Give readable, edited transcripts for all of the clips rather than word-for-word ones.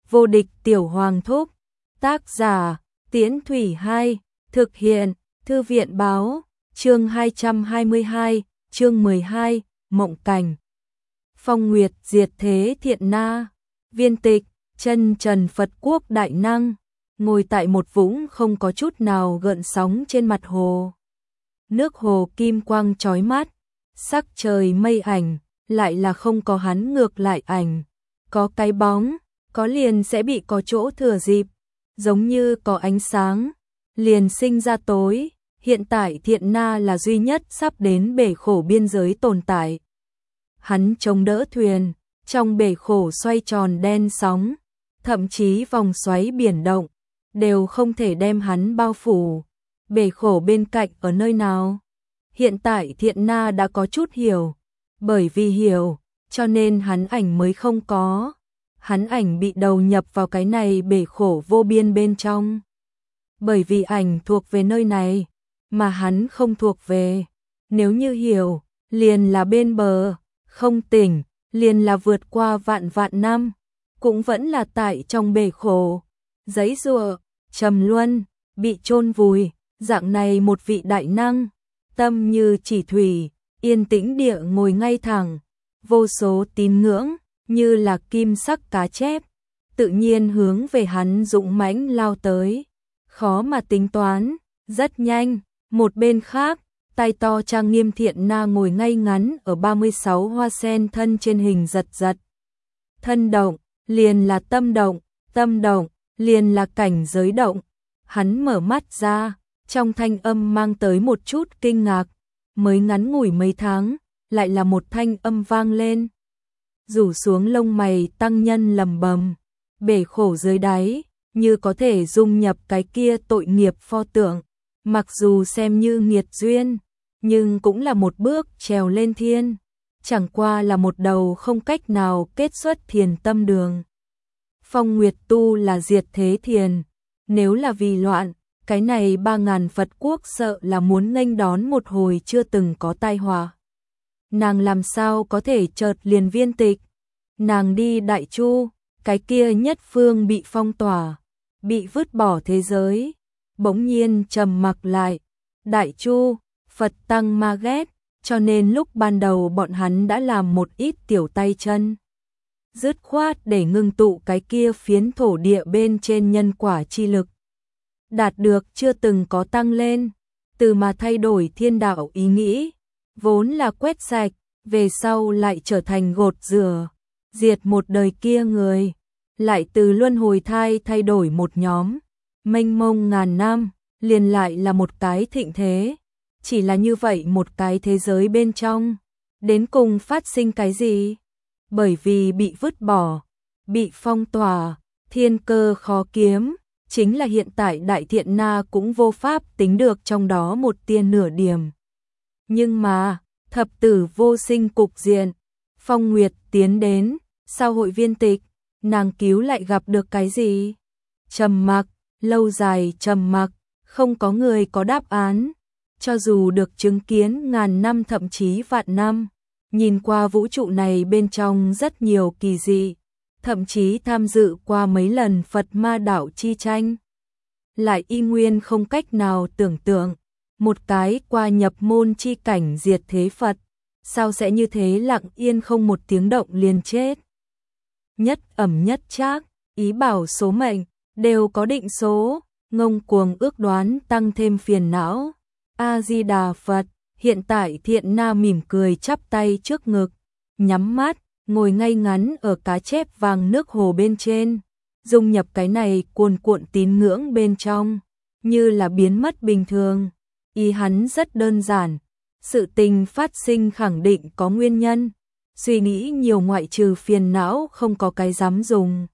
Vô địch tiểu hoàng thúc. Tác giả, Tiễn Thủy 2, thực hiện, Thư viện báo, chương 222, chương 12, Mộng Cảnh. Phong Nguyệt diệt thế thiện na, viên tịch, chân trần Phật quốc đại năng, ngồi tại một vũng không có chút nào gợn sóng trên mặt hồ. Nước hồ kim quang chói mắt, sắc trời mây ảnh, lại là không có hắn ngược lại ảnh. Có cái bóng, có liền sẽ bị có chỗ thừa dịp, giống như có ánh sáng, liền sinh ra tối. Hiện tại thiện na là duy nhất sắp đến bể khổ biên giới tồn tại. Hắn chống đỡ thuyền, trong bể khổ xoay tròn đen sóng, thậm chí vòng xoáy biển động, đều không thể đem hắn bao phủ. Bể khổ bên cạnh ở nơi nào? Hiện tại thiện na đã có chút hiểu, bởi vì hiểu, cho nên hắn ảnh mới không có. Hắn ảnh bị đầu nhập vào cái này bể khổ vô biên bên trong. Bởi vì ảnh thuộc về nơi này, mà hắn không thuộc về. Nếu như hiểu, liền là bên bờ, không tỉnh, liền là vượt qua vạn vạn năm, cũng vẫn là tại trong bể khổ. Giấy rùa, trầm luân, bị chôn vùi, dạng này một vị đại năng, tâm như chỉ thủy, yên tĩnh địa ngồi ngay thẳng, vô số tín ngưỡng, như là kim sắc cá chép, tự nhiên hướng về hắn dũng mãnh lao tới. Khó mà tính toán, rất nhanh, một bên khác, tay to trang nghiêm thiện na ngồi ngay ngắn ở 36 hoa sen thân trên hình giật giật. Thân động, liền là tâm động, liền là cảnh giới động. Hắn mở mắt ra, trong thanh âm mang tới một chút kinh ngạc, mới ngắn ngủi mấy tháng, lại là một thanh âm vang lên. Rủ xuống lông mày tăng nhân lầm bầm, bể khổ dưới đáy, như có thể dung nhập cái kia tội nghiệp pho tượng, mặc dù xem như nghiệt duyên, nhưng cũng là một bước trèo lên thiên, chẳng qua là một đầu không cách nào kết xuất thiền tâm đường. Phong Nguyệt tu là diệt thế thiền, nếu là vì loạn, cái này 3000 Phật quốc sợ là muốn nghênh đón một hồi chưa từng có tai họa. Nàng làm sao có thể chợt liền viên tịch? Nàng đi Đại Chu, cái kia nhất phương bị phong tỏa, bị vứt bỏ thế giới, bỗng nhiên trầm mặc lại. Đại Chu, Phật tăng ma ghét, cho nên lúc ban đầu bọn hắn đã làm một ít tiểu tay chân, dứt khoát để ngưng tụ cái kia phiến thổ địa bên trên nhân quả chi lực. Đạt được chưa từng có tăng lên, từ mà thay đổi thiên đạo ý nghĩ, vốn là quét sạch, về sau lại trở thành gột rửa, diệt một đời kia người, lại từ luân hồi thai thay đổi một nhóm, mênh mông ngàn năm, liền lại là một cái thịnh thế. Chỉ là như vậy một cái thế giới bên trong, đến cùng phát sinh cái gì? Bởi vì bị vứt bỏ, bị phong tỏa, thiên cơ khó kiếm, chính là hiện tại đại thiện na cũng vô pháp tính được trong đó một tia nửa điểm. Nhưng mà, thập tử vô sinh cục diện, Phong Nguyệt tiến đến, sau hội viên tịch, nàng cứu lại gặp được cái gì? Trầm mặc, lâu dài trầm mặc, không có người có đáp án. Cho dù được chứng kiến ngàn năm thậm chí vạn năm, nhìn qua vũ trụ này bên trong rất nhiều kỳ dị, thậm chí tham dự qua mấy lần Phật ma đạo chi tranh, lại y nguyên không cách nào tưởng tượng, một cái qua nhập môn chi cảnh diệt thế Phật, sao sẽ như thế lặng yên không một tiếng động liền chết. Nhất ẩm nhất trác, ý bảo số mệnh, đều có định số, ngông cuồng ước đoán tăng thêm phiền não. A-di-đà Phật, hiện tại thiện na mỉm cười chắp tay trước ngực, nhắm mắt, ngồi ngay ngắn ở cá chép vàng nước hồ bên trên, dung nhập cái này cuồn cuộn tín ngưỡng bên trong, như là biến mất bình thường. Ý hắn rất đơn giản, sự tình phát sinh khẳng định có nguyên nhân, suy nghĩ nhiều ngoại trừ phiền não không có cái dám dùng.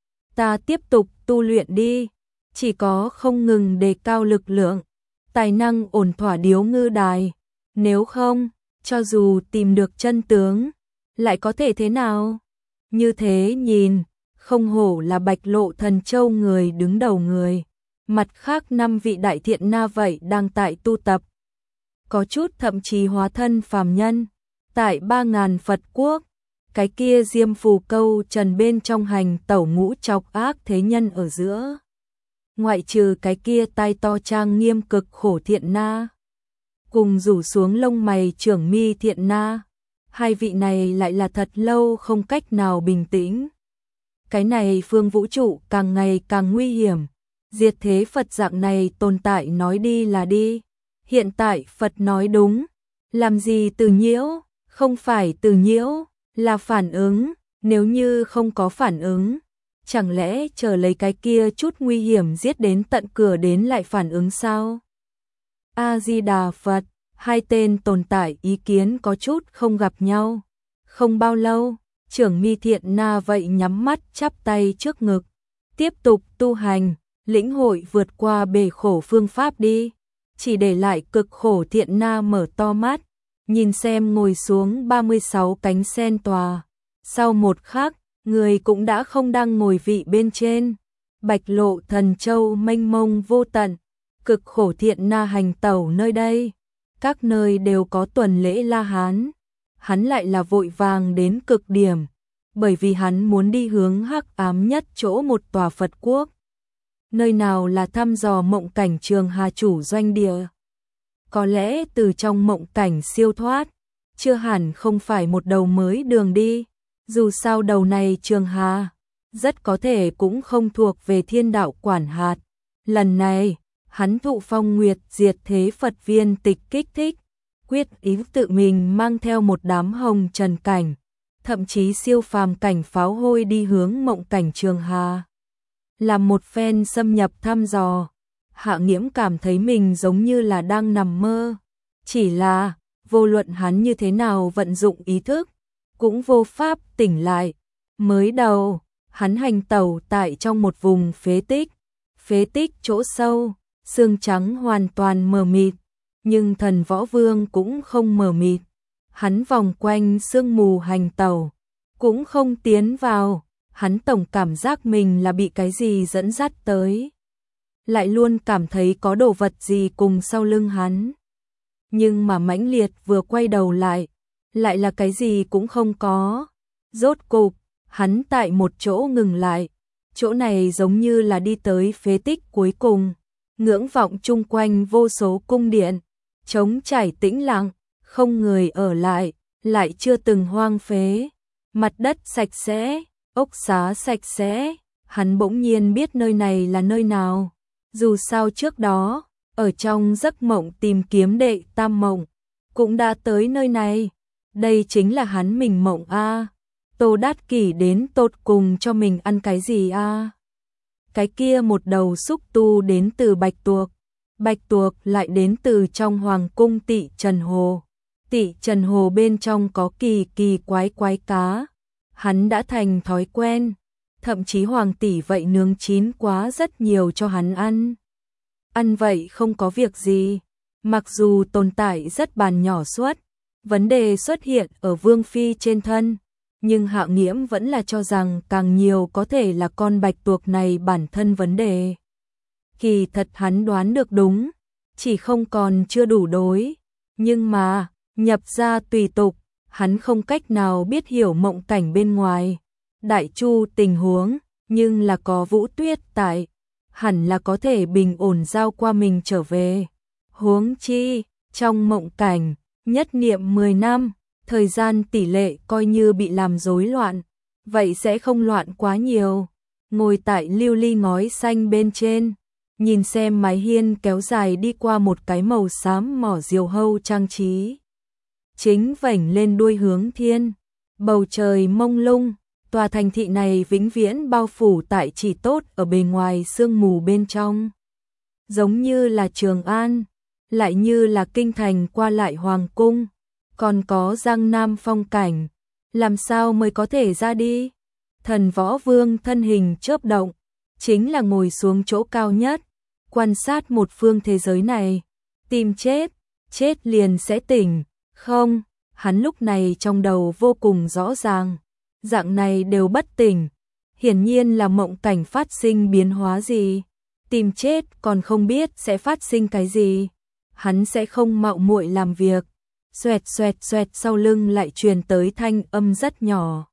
Ta tiếp tục tu luyện đi, chỉ có không ngừng đề cao lực lượng, tài năng ổn thỏa điếu ngư đài, nếu không, cho dù tìm được chân tướng, lại có thể thế nào? Như thế nhìn, không hổ là Bạch Lộ Thần Châu người đứng đầu người, mặt khác 5 vị đại thiện na vậy đang tại tu tập. Có chút thậm chí hóa thân phàm nhân, tại 3000 Phật quốc, cái kia diêm phù câu trần bên trong hành tẩu ngũ trọc ác thế nhân ở giữa. Ngoại trừ cái kia tai to trang nghiêm cực khổ thiện na, cùng rủ xuống lông mày trưởng mi thiện na, hai vị này lại là thật lâu không cách nào bình tĩnh. Cái này phương vũ trụ càng ngày càng nguy hiểm, diệt thế Phật dạng này tồn tại nói đi là đi. Hiện tại Phật nói đúng, làm gì từ nhiễu, không phải từ nhiễu, là phản ứng, nếu như không có phản ứng, chẳng lẽ chờ lấy cái kia chút nguy hiểm giết đến tận cửa đến lại phản ứng sao? A-di-đà Phật, hai tên tồn tại ý kiến có chút không gặp nhau. Không bao lâu, trưởng mi thiện na vậy nhắm mắt chắp tay trước ngực, tiếp tục tu hành, lĩnh hội vượt qua bể khổ phương pháp đi. Chỉ để lại cực khổ thiện na mở to mắt, nhìn xem ngồi xuống 36 cánh sen tòa. Sau một khắc, người cũng đã không đang ngồi vị bên trên. Bạch lộ thần châu mênh mông vô tận, cực khổ thiện na hành tẩu nơi đây. Các nơi đều có tuần lễ La Hán. Hắn lại là vội vàng đến cực điểm, bởi vì hắn muốn đi hướng hắc ám nhất chỗ một tòa Phật quốc. Nơi nào là thăm dò mộng cảnh Trường Hà chủ doanh địa. Có lẽ từ trong mộng cảnh siêu thoát, chưa hẳn không phải một đầu mới đường đi. Dù sao đầu này Trường Hà, rất có thể cũng không thuộc về thiên đạo quản hạt. Lần này, hắn thụ phong nguyệt diệt thế Phật viên tịch kích thích, quyết ý tự mình mang theo một đám hồng trần cảnh, thậm chí siêu phàm cảnh pháo hôi đi hướng mộng cảnh Trường Hà. Làm một phen xâm nhập thăm dò, Hạ Nghiễm cảm thấy mình giống như là đang nằm mơ. Chỉ là, vô luận hắn như thế nào vận dụng ý thức, cũng vô pháp tỉnh lại. Mới đầu, hắn hành tẩu tại trong một vùng phế tích chỗ sâu, xương trắng hoàn toàn mờ mịt, nhưng Thần Võ Vương cũng không mờ mịt. Hắn vòng quanh sương mù hành tẩu, cũng không tiến vào, hắn tổng cảm giác mình là bị cái gì dẫn dắt tới. Lại luôn cảm thấy có đồ vật gì cùng sau lưng hắn. Nhưng mà mãnh liệt vừa quay đầu lại là cái gì cũng không có. Rốt cục, hắn tại một chỗ ngừng lại, chỗ này giống như là đi tới phế tích cuối cùng. Ngưỡng vọng chung quanh vô số cung điện, trống trải tĩnh lặng, không người ở lại chưa từng hoang phế. Mặt đất sạch sẽ, ốc xá sạch sẽ, hắn bỗng nhiên biết nơi này là nơi nào. Dù sao trước đó, ở trong giấc mộng tìm kiếm đệ tam mộng, cũng đã tới nơi này. Đây chính là hắn mình mộng a. Tô Đát Kỷ đến tột cùng cho mình ăn cái gì a? Cái kia một đầu xúc tu đến từ Bạch tuộc lại đến từ trong hoàng cung Tị Trần Hồ. Tị Trần Hồ bên trong có kỳ kỳ quái cá. Hắn đã thành thói quen, thậm chí hoàng tỷ vậy nướng chín quá rất nhiều cho hắn ăn. Ăn vậy không có việc gì, mặc dù tồn tại rất bàn nhỏ suất, vấn đề xuất hiện ở Vương Phi trên thân, nhưng Hạ Nghiễm vẫn là cho rằng càng nhiều có thể là con bạch tuộc này bản thân vấn đề. Kỳ thật hắn đoán được đúng, chỉ không còn chưa đủ đối, nhưng mà, nhập ra tùy tục, hắn không cách nào biết hiểu mộng cảnh bên ngoài. Đại chu tình huống, nhưng là có Vũ Tuyết tại, hẳn là có thể bình ổn giao qua mình trở về. Huống chi, trong mộng cảnh, nhất niệm 10 năm, thời gian tỷ lệ coi như bị làm rối loạn, vậy sẽ không loạn quá nhiều. Ngồi tại lưu ly ngói xanh bên trên, nhìn xem mái hiên kéo dài đi qua một cái màu xám mỏ diều hâu trang trí. Chính vảnh lên đuôi hướng thiên, bầu trời mông lung, tòa thành thị này vĩnh viễn bao phủ tại chỉ tốt ở bề ngoài sương mù bên trong. Giống như là Trường An, lại như là kinh thành qua lại hoàng cung, còn có Giang Nam phong cảnh, làm sao mới có thể ra đi? Thần Võ Vương thân hình chớp động, chính là ngồi xuống chỗ cao nhất, quan sát một phương thế giới này, tìm chết liền sẽ tỉnh. Không, hắn lúc này trong đầu vô cùng rõ ràng, dạng này đều bất tỉnh, hiển nhiên là mộng cảnh phát sinh biến hóa gì, tìm chết còn không biết sẽ phát sinh cái gì, hắn sẽ không mạo muội làm việc. Xoẹt xoẹt xoẹt, sau lưng lại truyền tới thanh âm rất nhỏ.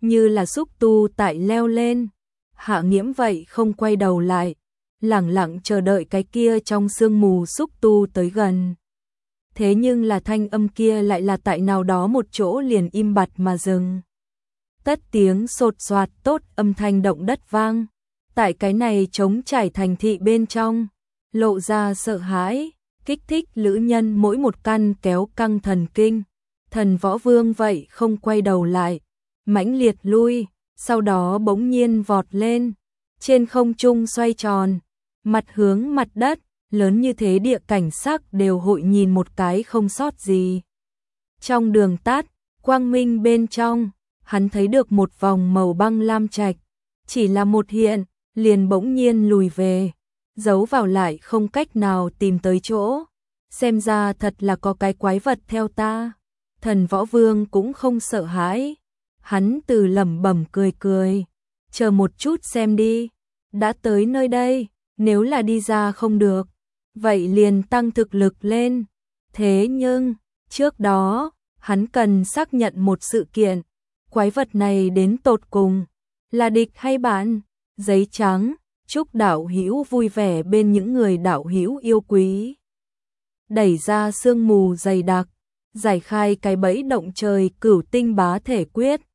như là xúc tu tại leo lên. Hạ Nghiễm vậy không quay đầu lại, lẳng lặng chờ đợi cái kia trong sương mù xúc tu tới gần. Thế nhưng là thanh âm kia lại là tại nào đó một chỗ liền im bặt mà dừng. Tất tiếng sột soạt tốt âm thanh động đất vang. Tại cái này trống trải thành thị bên trong, lộ ra sợ hãi, kích thích lữ nhân mỗi một căn kéo căng thần kinh. Thần Võ Vương vậy không quay đầu lại, mãnh liệt lui, sau đó bỗng nhiên vọt lên, trên không trung xoay tròn, mặt hướng mặt đất, lớn như thế địa cảnh sắc đều hội nhìn một cái không sót gì. Trong đường tát, quang minh bên trong, hắn thấy được một vòng màu băng lam trạch, chỉ là một hiện, liền bỗng nhiên lùi về, giấu vào lại không cách nào tìm tới chỗ. Xem ra thật là có cái quái vật theo ta. Thần Võ Vương cũng không sợ hãi, hắn từ lẩm bẩm cười cười, chờ một chút xem đi, đã tới nơi đây, nếu là đi ra không được, vậy liền tăng thực lực lên. Thế nhưng, trước đó, hắn cần xác nhận một sự kiện, quái vật này đến tột cùng, là địch hay bạn? Giấy trắng, chúc đạo hữu vui vẻ bên những người đạo hữu yêu quý. Đẩy ra sương mù dày đặc, giải khai cái bẫy động trời cửu tinh bá thể quyết.